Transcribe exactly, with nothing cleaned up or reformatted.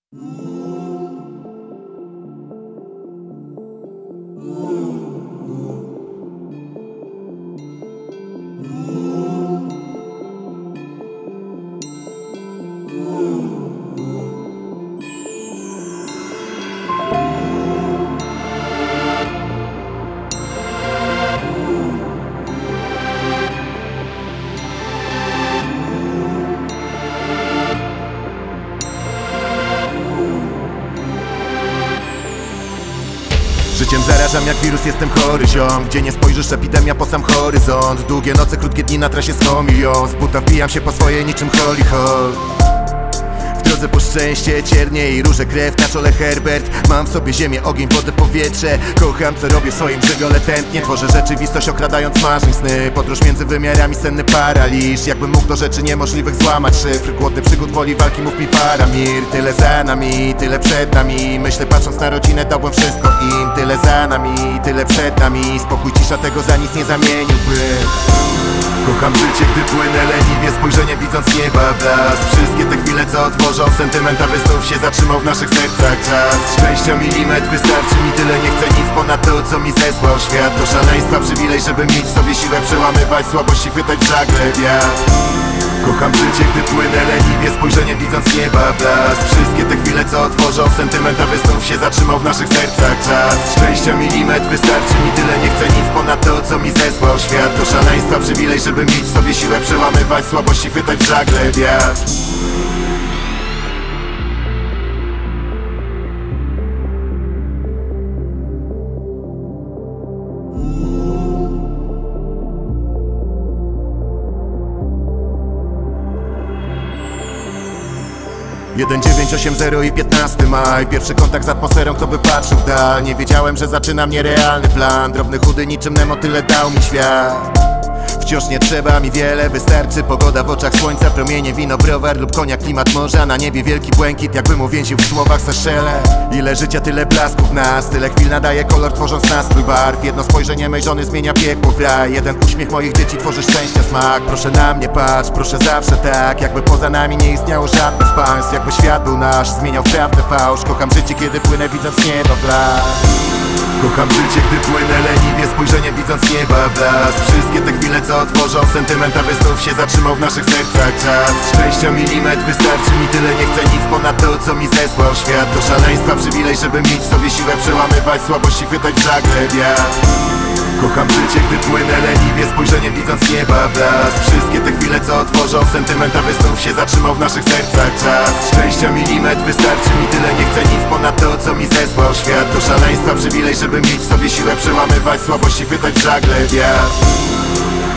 Życiem zarażam jak wirus, jestem chory ziom. Gdzie nie spojrzysz, epidemia po sam horyzont. Długie noce, krótkie dni, na trasie sto milion. Z buta wbijam się po swoje niczym Holy Hall. W drodze po szczęście, ciernie i róże, krew na czole Herbert. Mam w sobie ziemię, ogień, wodę, powietrze. Kocham co robię w swoim żywiole tętnie. Tworzę rzeczywistość okradając marzeń sny. Podróż między wymiarami, senny paraliż. Jakbym mógł do rzeczy niemożliwych złamać szyfr. Głodny przygód, woli walki, mów mi Faramir. Tyle za nami, tyle przed nami. Myślę patrząc na rodzinę, dałbym wszystko im. Tyle za nami, tyle przed nami. Spokój, cisza, tego za nic nie zamieniłbym. Kocham życie, gdy płynę leniwie, spojrzenie widząc nieba blask. Wszystkie te chwile co otworzą sentyment, aby znów się zatrzymał w naszych sercach czas. Szczęścia milimetr wystarczy mi, tyle nie chcę nic ponad to, co mi zesłał świat. To szaleństwa przywilej, żeby mieć w sobie siłę przełamywać słabości, chwytać w żagle wiatr. Kocham życie, gdy płynę leniwie, spojrzenie widząc nieba blask. Wszystkie te chwile co otworzą sentyment, aby znów się zatrzymał w naszych sercach czas. Szczęścia milimetr wystarczy mi, tyle nie chcę nic ponad to, co mi zesłał świat. To szaleństwa przywilej, żeby mieć w sobie siłę przełamywać słabości, chwytać w żagle wiatr. jeden dziewięć osiem zero i piętnasty maj. Pierwszy kontakt z atmosferą, kto by patrzył w dal. Nie wiedziałem, że zaczyna mnie realny plan. Drobny, chudy, niczym Nemo, tyle dał mi świat. Wciąż nie trzeba mi wiele, wystarczy pogoda w oczach słońca, promienie, wino, browar lub konia, klimat morza. Na niebie wielki błękit, jakbym uwięził w słowach Seszele. Ile życia, tyle blasków w nas, tyle chwil nadaje kolor, tworząc nastrój barw. Jedno spojrzenie mej żony zmienia piekło w raj. Jeden uśmiech moich dzieci tworzy szczęścia smak. Proszę na mnie patrz, proszę zawsze tak, jakby poza nami nie istniało żadnych z państw. Jakby świat był nasz, zmieniał w prawdę fałsz. Kocham życie, kiedy płynę widząc niebo blask. Kocham życie, gdy płynę leniwie, spojrzenie widząc nieba blask. Wszystkie te chwile co otworzą sentyment, aby znów się zatrzymał w naszych sercach czas. Szczęścia milimetr wystarczy mi, tyle nie chcę nic ponad to, co mi zesłał świat. To szaleństwa przywilej, żeby mieć w sobie siłę przełamywać słabości, chwytać w żagle wiatr. Kocham życie, gdy płynę leniwie, spojrzenie widząc nieba blask. Wszystkie te chwile co otworzą sentyment, aby znów się zatrzymał w naszych sercach czas. Szczęścia milimetr wystarczy mi, tyle nie chcę nic ponad to, co mi zesłał świat. To szaleństwa przywilej, żeby mieć w sobie siłę przełamywać słabości, chwytać w żagle wiatr.